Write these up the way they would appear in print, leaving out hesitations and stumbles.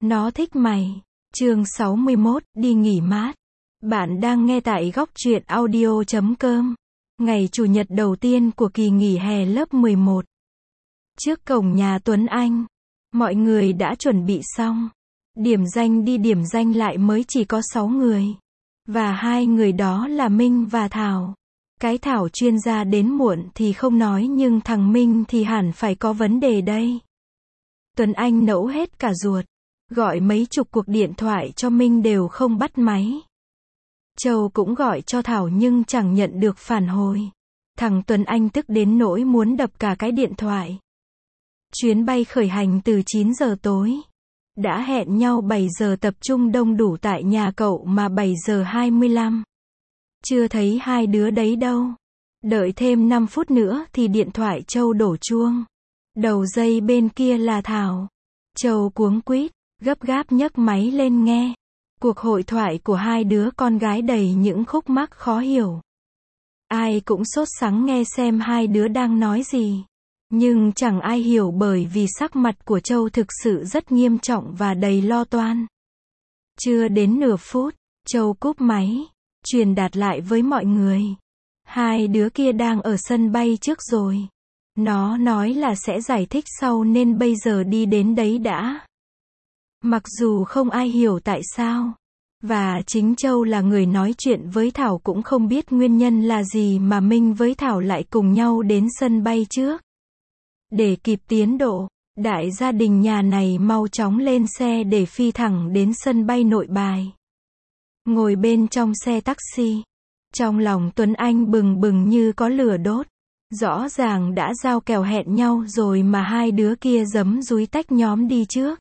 Nó thích mày. Chương 61, đi nghỉ mát. Bạn đang nghe tại góc truyện audio.com. Ngày Chủ nhật đầu tiên của kỳ nghỉ hè lớp 11. Trước cổng nhà Tuấn Anh, mọi người đã chuẩn bị xong. Điểm danh đi điểm danh lại mới chỉ có 6 người. Và 2 người đó là Minh và Thảo. Cái Thảo chuyên gia đến muộn thì không nói, nhưng thằng Minh thì hẳn phải có vấn đề đây. Tuấn Anh nẫu hết cả ruột. Gọi mấy chục cuộc điện thoại cho Minh đều không bắt máy. Châu cũng gọi cho Thảo nhưng chẳng nhận được phản hồi. Thằng Tuấn Anh tức đến nỗi muốn đập cả cái điện thoại. Chuyến bay khởi hành từ 9 giờ tối. Đã hẹn nhau 7 giờ tập trung đông đủ tại nhà cậu mà 7 giờ 25. Chưa thấy hai đứa đấy đâu. Đợi thêm 5 phút nữa thì điện thoại Châu đổ chuông. Đầu dây bên kia là Thảo. Châu cuống quýt, gấp gáp nhấc máy lên nghe. Cuộc hội thoại của hai đứa con gái đầy những khúc mắc khó hiểu. Ai cũng sốt sắng nghe xem hai đứa đang nói gì. Nhưng chẳng ai hiểu bởi vì sắc mặt của Châu thực sự rất nghiêm trọng và đầy lo toan. Chưa đến nửa phút, Châu cúp máy, truyền đạt lại với mọi người. Hai đứa kia đang ở sân bay trước rồi. Nó nói là sẽ giải thích sau nên bây giờ đi đến đấy đã. Mặc dù không ai hiểu tại sao. Và chính Châu là người nói chuyện với Thảo cũng không biết nguyên nhân là gì mà Minh với Thảo lại cùng nhau đến sân bay trước. Để kịp tiến độ, đại gia đình nhà này mau chóng lên xe để phi thẳng đến sân bay Nội Bài. Ngồi bên trong xe taxi, trong lòng Tuấn Anh bừng bừng như có lửa đốt. Rõ ràng đã giao kèo hẹn nhau rồi mà hai đứa kia giấm dúi tách nhóm đi trước.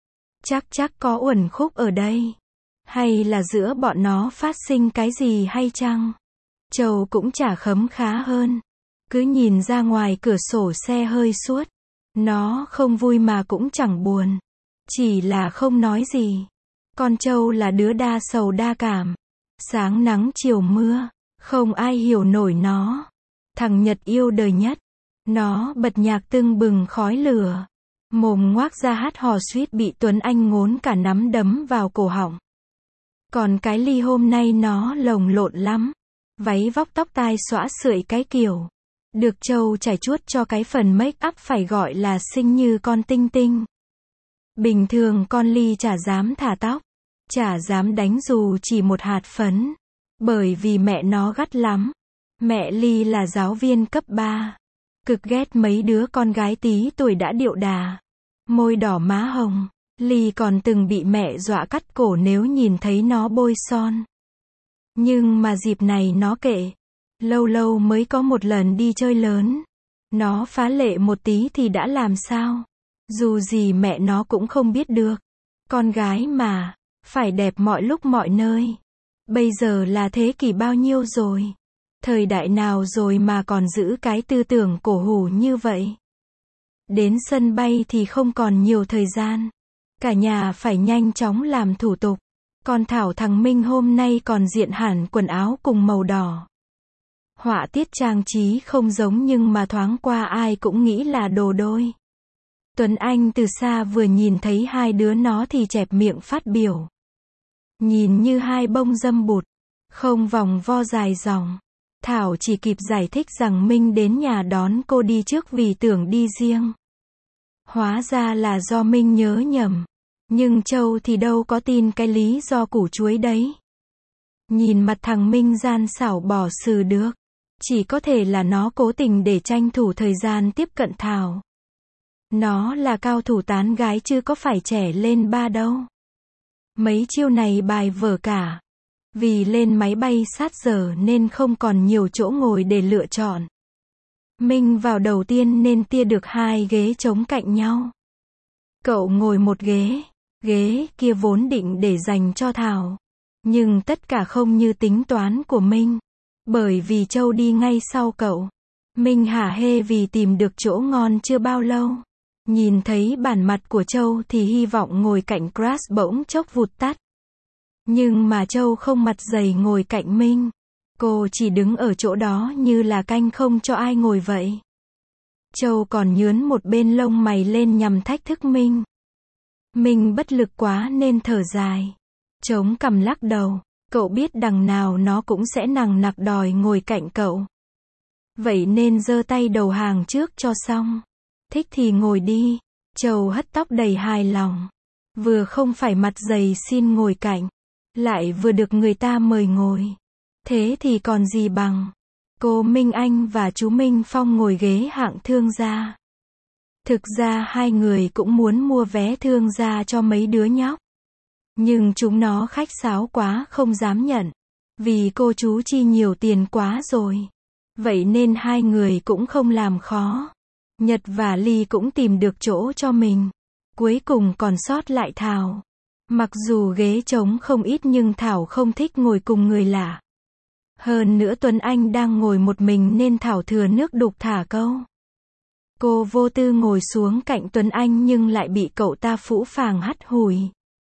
Chắc có uẩn khúc ở đây. Hay là giữa bọn nó phát sinh cái gì hay chăng? Châu cũng chả khấm khá hơn. Cứ nhìn ra ngoài cửa sổ xe hơi suốt. Nó không vui mà cũng chẳng buồn. Chỉ là không nói gì. Con Châu là đứa đa sầu đa cảm. Sáng nắng chiều mưa. Không ai hiểu nổi nó. Thằng Nhật yêu đời nhất. Nó bật nhạc tưng bừng khói lửa. Mồm ngoác ra hát hò suýt bị Tuấn Anh ngốn cả nắm đấm vào cổ họng. Còn cái Ly hôm nay nó lồng lộn lắm. Váy vóc tóc tai xõa sưởi cái kiểu. Được Châu trải chuốt cho cái phần make up phải gọi là xinh như con tinh tinh. Bình thường con Ly chả dám thả tóc. Chả dám đánh dù chỉ một hạt phấn. Bởi vì mẹ nó gắt lắm. Mẹ Ly là giáo viên cấp 3. Cực ghét mấy đứa con gái tí tuổi đã điệu đà. Môi đỏ má hồng. Ly còn từng bị mẹ dọa cắt cổ nếu nhìn thấy nó bôi son. Nhưng mà dịp này nó kệ. Lâu lâu mới có một lần đi chơi lớn. Nó phá lệ một tí thì đã làm sao. Dù gì mẹ nó cũng không biết được. Con gái mà, phải đẹp mọi lúc mọi nơi. Bây giờ là thế kỷ bao nhiêu rồi? Thời đại nào rồi mà còn giữ cái tư tưởng cổ hủ như vậy? Đến sân bay thì không còn nhiều thời gian. Cả nhà phải nhanh chóng làm thủ tục. Còn Thảo thằng Minh hôm nay còn diện hẳn quần áo cùng màu đỏ. Họa tiết trang trí không giống nhưng mà thoáng qua ai cũng nghĩ là đồ đôi. Tuấn Anh từ xa vừa nhìn thấy hai đứa nó thì chẹp miệng phát biểu. Nhìn như hai bông dâm bụt. Không vòng vo dài dòng. Thảo chỉ kịp giải thích rằng Minh đến nhà đón cô đi trước vì tưởng đi riêng. Hóa ra là do Minh nhớ nhầm. Nhưng Châu thì đâu có tin cái lý do củ chuối đấy. Nhìn mặt thằng Minh gian xảo bỏ xử được. Chỉ có thể là nó cố tình để tranh thủ thời gian tiếp cận Thảo. Nó là cao thủ tán gái chứ có phải trẻ lên ba đâu. Mấy chiêu này bài vở cả. Vì lên máy bay sát giờ nên không còn nhiều chỗ ngồi để lựa chọn. Minh vào đầu tiên nên tia được hai ghế trống cạnh nhau. Cậu ngồi một ghế. Ghế kia vốn định để dành cho Thảo. Nhưng tất cả không như tính toán của Minh. Bởi vì Châu đi ngay sau cậu. Minh hả hê vì tìm được chỗ ngon chưa bao lâu. Nhìn thấy bản mặt của Châu thì hy vọng ngồi cạnh Crush bỗng chốc vụt tắt. Nhưng mà Châu không mặt dày ngồi cạnh Minh. Cô chỉ đứng ở chỗ đó như là canh không cho ai ngồi vậy. Châu còn nhướn một bên lông mày lên nhằm thách thức Minh. Mình bất lực quá nên thở dài. Chống cằm lắc đầu. Cậu biết đằng nào nó cũng sẽ nằng nặc đòi ngồi cạnh cậu. Vậy nên giơ tay đầu hàng trước cho xong. Thích thì ngồi đi. Châu hất tóc đầy hài lòng. Vừa không phải mặt dày xin ngồi cạnh, lại vừa được người ta mời ngồi. Thế thì còn gì bằng. Cô Minh Anh và chú Minh Phong ngồi ghế hạng thương gia. Thực ra hai người cũng muốn mua vé thương gia cho mấy đứa nhóc. Nhưng chúng nó khách sáo quá không dám nhận. Vì cô chú chi nhiều tiền quá rồi. Vậy nên hai người cũng không làm khó. Nhật và Ly cũng tìm được chỗ cho mình. Cuối cùng còn sót lại Thảo. Mặc dù ghế trống không ít nhưng Thảo không thích ngồi cùng người lạ. Hơn nữa Tuấn Anh đang ngồi một mình nên Thảo thừa nước đục thả câu. Cô vô tư ngồi xuống cạnh Tuấn Anh nhưng lại bị cậu ta phũ phàng hắt hủi.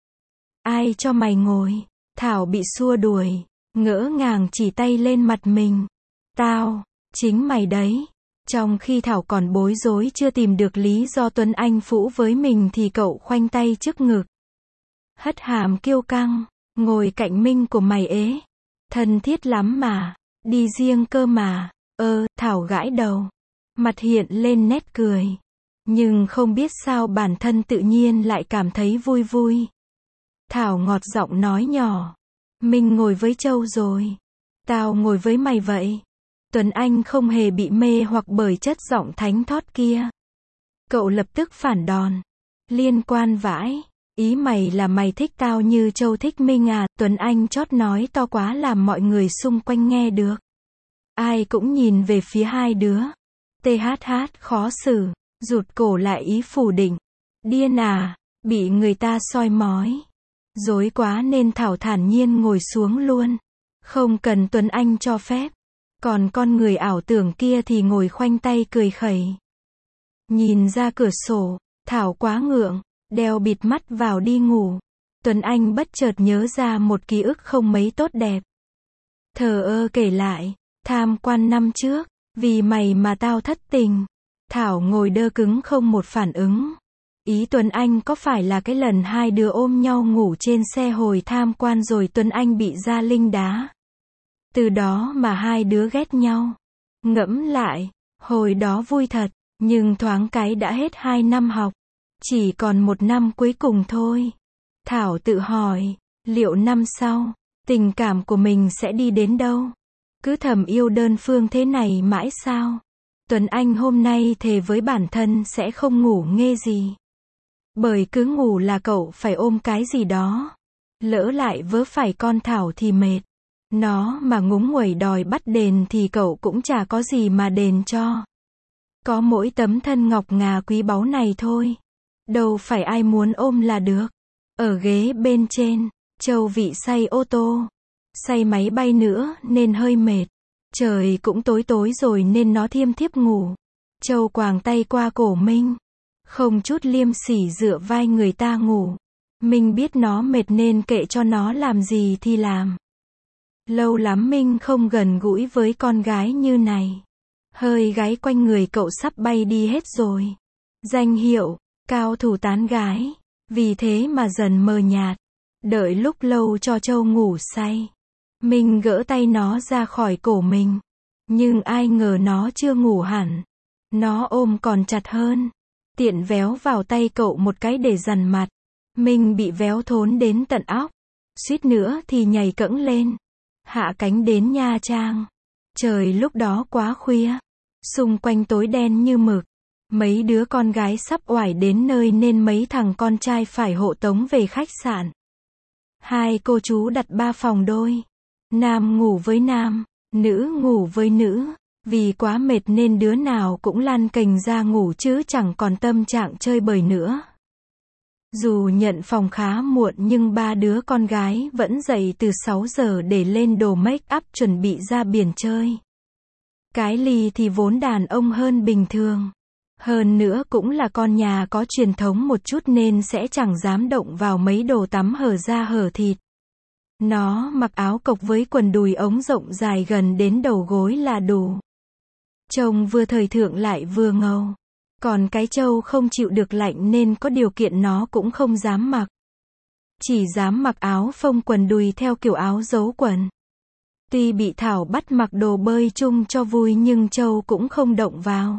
Ai cho mày ngồi? Thảo bị xua đuổi, ngỡ ngàng chỉ tay lên mặt mình. Tao, chính mày đấy. Trong khi Thảo còn bối rối chưa tìm được lý do Tuấn Anh phũ với mình thì cậu khoanh tay trước ngực. Hất hàm kiêu căng, ngồi cạnh Minh của mày ế. Thân thiết lắm mà, đi riêng cơ mà. Thảo gãi đầu. Mặt hiện lên nét cười. Nhưng không biết sao bản thân tự nhiên lại cảm thấy vui vui. Thảo ngọt giọng nói nhỏ. Minh ngồi với Châu rồi. Tao ngồi với mày vậy. Tuấn Anh không hề bị mê hoặc bởi chất giọng thánh thót kia. Cậu lập tức phản đòn. Liên quan vãi. Ý mày là mày thích tao như Châu thích Minh à? Tuấn Anh chót nói to quá làm mọi người xung quanh nghe được. Ai cũng nhìn về phía hai đứa. THH khó xử. Rụt cổ lại ý phủ định. Điên à? Bị người ta soi mói. Dối quá nên Thảo thản nhiên ngồi xuống luôn. Không cần Tuấn Anh cho phép. Còn con người ảo tưởng kia thì ngồi khoanh tay cười khẩy. Nhìn ra cửa sổ, Thảo quá ngượng, đeo bịt mắt vào đi ngủ. Tuấn Anh bất chợt nhớ ra một ký ức không mấy tốt đẹp. Thờ ơ kể lại, tham quan năm trước, vì mày mà tao thất tình. Thảo ngồi đơ cứng không một phản ứng. Ý Tuấn Anh có phải là cái lần hai đứa ôm nhau ngủ trên xe hồi tham quan rồi Tuấn Anh bị Gia Linh đá. Từ đó mà hai đứa ghét nhau. Ngẫm lại, hồi đó vui thật, nhưng thoáng cái đã hết 2 năm học. Chỉ còn 1 năm cuối cùng thôi. Thảo tự hỏi, liệu năm sau, tình cảm của mình sẽ đi đến đâu? Cứ thầm yêu đơn phương thế này mãi sao? Tuấn Anh hôm nay thề với bản thân sẽ không ngủ nghe gì. Bởi cứ ngủ là cậu phải ôm cái gì đó. Lỡ lại vớ phải con Thảo thì mệt. Nó mà ngúng nguẩy đòi bắt đền thì cậu cũng chả có gì mà đền cho. Có mỗi tấm thân ngọc ngà quý báu này thôi. Đâu phải ai muốn ôm là được. Ở ghế bên trên, Châu Vị say ô tô. Say máy bay nữa nên hơi mệt. Trời cũng tối tối rồi nên nó thiêm thiếp ngủ. Châu quàng tay qua cổ Minh. Không chút liêm sỉ dựa vai người ta ngủ. Minh biết nó mệt nên kệ cho nó làm gì thì làm. Lâu lắm Minh không gần gũi với con gái như này. Hơi gáy quanh người cậu sắp bay đi hết rồi. Danh hiệu, cao thủ tán gái. Vì thế mà dần mờ nhạt. Đợi lúc lâu cho Châu ngủ say. Minh gỡ tay nó ra khỏi cổ mình. Nhưng ai ngờ nó chưa ngủ hẳn. Nó ôm còn chặt hơn. Tiện véo vào tay cậu một cái để dằn mặt. Minh bị véo thốn đến tận óc. Suýt nữa thì nhảy cẫng lên. Hạ cánh đến Nha Trang. Trời lúc đó quá khuya. Xung quanh tối đen như mực. Mấy đứa con gái sắp oải đến nơi nên mấy thằng con trai phải hộ tống về khách sạn. Hai cô chú đặt 3 phòng đôi. Nam ngủ với nam, nữ ngủ với nữ. Vì quá mệt nên đứa nào cũng lăn cành ra ngủ chứ chẳng còn tâm trạng chơi bời nữa. Dù nhận phòng khá muộn nhưng 3 đứa con gái vẫn dậy từ 6 giờ để lên đồ make up chuẩn bị ra biển chơi. Cái Ly thì vốn đàn ông hơn bình thường. Hơn nữa cũng là con nhà có truyền thống một chút nên sẽ chẳng dám động vào mấy đồ tắm hở da hở thịt. Nó mặc áo cộc với quần đùi ống rộng dài gần đến đầu gối là đủ. Trông vừa thời thượng lại vừa ngầu. Còn cái trâu không chịu được lạnh nên có điều kiện nó cũng không dám mặc. Chỉ dám mặc áo phông quần đùi theo kiểu áo giấu quần. Tuy bị Thảo bắt mặc đồ bơi chung cho vui nhưng trâu cũng không động vào.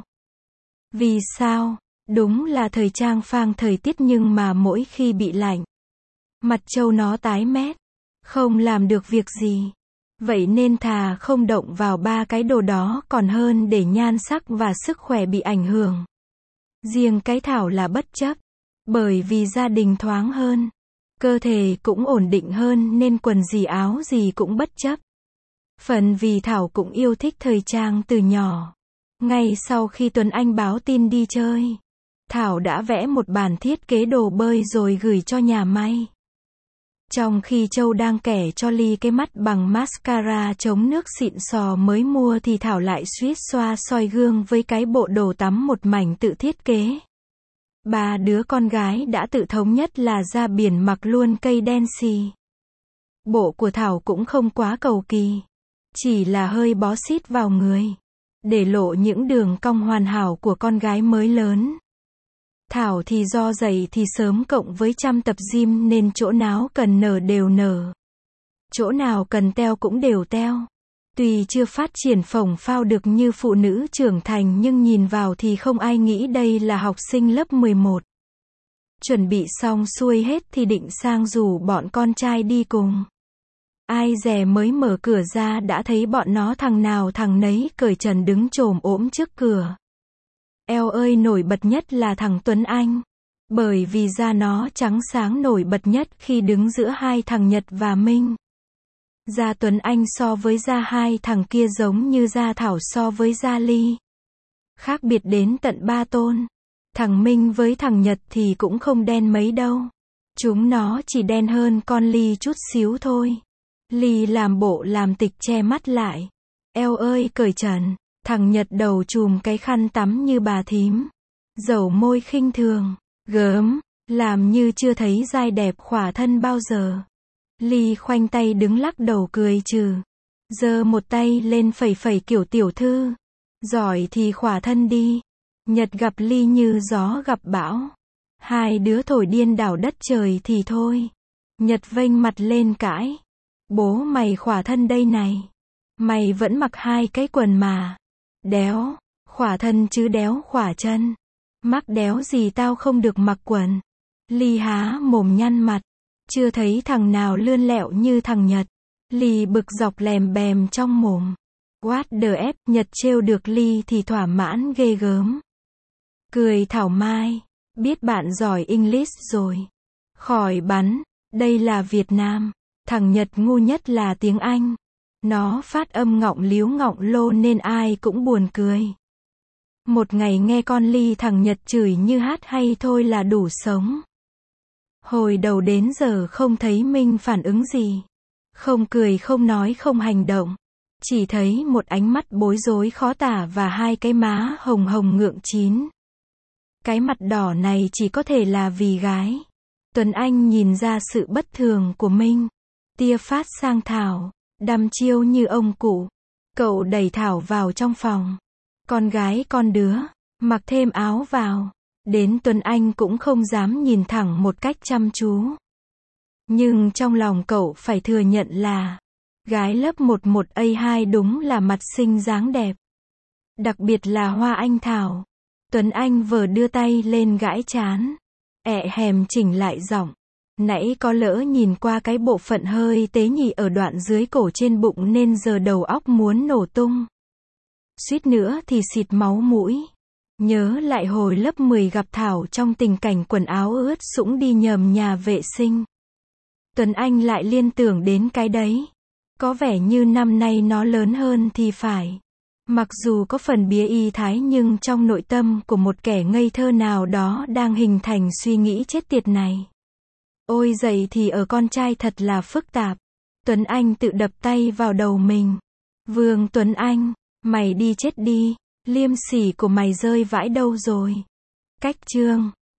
Vì sao? Đúng là thời trang phang thời tiết nhưng mà mỗi khi bị lạnh, mặt trâu nó tái mét, không làm được việc gì. Vậy nên thà không động vào ba cái đồ đó còn hơn để nhan sắc và sức khỏe bị ảnh hưởng. Riêng cái Thảo là bất chấp. Bởi vì gia đình thoáng hơn, cơ thể cũng ổn định hơn nên quần gì áo gì cũng bất chấp. Phần vì Thảo cũng yêu thích thời trang từ nhỏ. Ngay sau khi Tuấn Anh báo tin đi chơi, Thảo đã vẽ một bản thiết kế đồ bơi rồi gửi cho nhà may. Trong khi Châu đang kẻ cho Ly cái mắt bằng mascara chống nước xịn sò mới mua thì Thảo lại suýt xoa soi gương với cái bộ đồ tắm một mảnh tự thiết kế. Ba đứa con gái đã tự thống nhất là ra biển mặc luôn cây đen xì. Bộ của Thảo cũng không quá cầu kỳ, chỉ là hơi bó xít vào người, để lộ những đường cong hoàn hảo của con gái mới lớn. Thảo thì do dậy thì sớm cộng với chăm tập gym nên chỗ nào cần nở đều nở. Chỗ nào cần teo cũng đều teo. Tuy chưa phát triển phồng phao được như phụ nữ trưởng thành nhưng nhìn vào thì không ai nghĩ đây là học sinh lớp 11. Chuẩn bị xong xuôi hết thì định sang rủ bọn con trai đi cùng. Ai dè mới mở cửa ra đã thấy bọn nó thằng nào thằng nấy cởi trần đứng chồm ổm trước cửa. Eo ơi, nổi bật nhất là thằng Tuấn Anh. Bởi vì da nó trắng sáng nổi bật nhất khi đứng giữa hai thằng Nhật và Minh. Da Tuấn Anh so với da hai thằng kia giống như da Thảo so với da Ly. Khác biệt đến tận 3 tôn. Thằng Minh với thằng Nhật thì cũng không đen mấy đâu. Chúng nó chỉ đen hơn con Ly chút xíu thôi. Ly làm bộ làm tịch che mắt lại. Eo ơi, cởi trần. Thằng Nhật đầu chùm cái khăn tắm như bà thím. Dầu môi khinh thường. Gớm. Làm như chưa thấy giai đẹp khỏa thân bao giờ. Ly khoanh tay đứng lắc đầu cười trừ. Giơ một tay lên phẩy phẩy kiểu tiểu thư. Giỏi thì khỏa thân đi. Nhật gặp Ly như gió gặp bão. Hai đứa thổi điên đảo đất trời thì thôi. Nhật vênh mặt lên cãi. Bố mày khỏa thân đây này. Mày vẫn mặc hai cái quần mà. Đéo. Khỏa thân chứ đéo khỏa chân. Mắc đéo gì tao không được mặc quần. Ly há mồm nhăn mặt. Chưa thấy thằng nào lươn lẹo như thằng Nhật. Ly bực dọc lèm bèm trong mồm. What the F, Nhật trêu được Ly thì thỏa mãn ghê gớm. Cười thảo mai. Biết bạn giỏi English rồi. Khỏi bắn. Đây là Việt Nam. Thằng Nhật ngu nhất là tiếng Anh. Nó phát âm ngọng líu ngọng lô nên ai cũng buồn cười. Một ngày nghe con Ly thằng Nhật chửi như hát hay thôi là đủ sống. Hồi đầu đến giờ không thấy Minh phản ứng gì. Không cười không nói không hành động. Chỉ thấy một ánh mắt bối rối khó tả và hai cái má hồng hồng ngượng chín. Cái mặt đỏ này chỉ có thể là vì gái. Tuấn Anh nhìn ra sự bất thường của Minh. Tia phát sang Thảo. Đăm chiêu như ông cụ. Cậu đẩy Thảo vào trong phòng. Con gái con đứa. Mặc thêm áo vào. Đến Tuấn Anh cũng không dám nhìn thẳng một cách chăm chú. Nhưng trong lòng cậu phải thừa nhận là gái lớp 11A2 đúng là mặt xinh dáng đẹp. Đặc biệt là Hoa Anh Thảo. Tuấn Anh vừa đưa tay lên gãi trán. Hèm chỉnh lại giọng. Nãy có lỡ nhìn qua cái bộ phận hơi tế nhị ở đoạn dưới cổ trên bụng nên giờ đầu óc muốn nổ tung. Suýt nữa thì xịt máu mũi. Nhớ lại hồi lớp 10 gặp Thảo trong tình cảnh quần áo ướt sũng đi nhầm nhà vệ sinh. Tuấn Anh lại liên tưởng đến cái đấy. Có vẻ như năm nay nó lớn hơn thì phải. Mặc dù có phần bía y thái nhưng trong nội tâm của một kẻ ngây thơ nào đó đang hình thành suy nghĩ chết tiệt này. Ôi dậy thì ở con trai thật là phức tạp. Tuấn Anh tự đập tay vào đầu mình. Vương Tuấn Anh, mày đi chết đi. Liêm sỉ của mày rơi vãi đâu rồi? Cách chương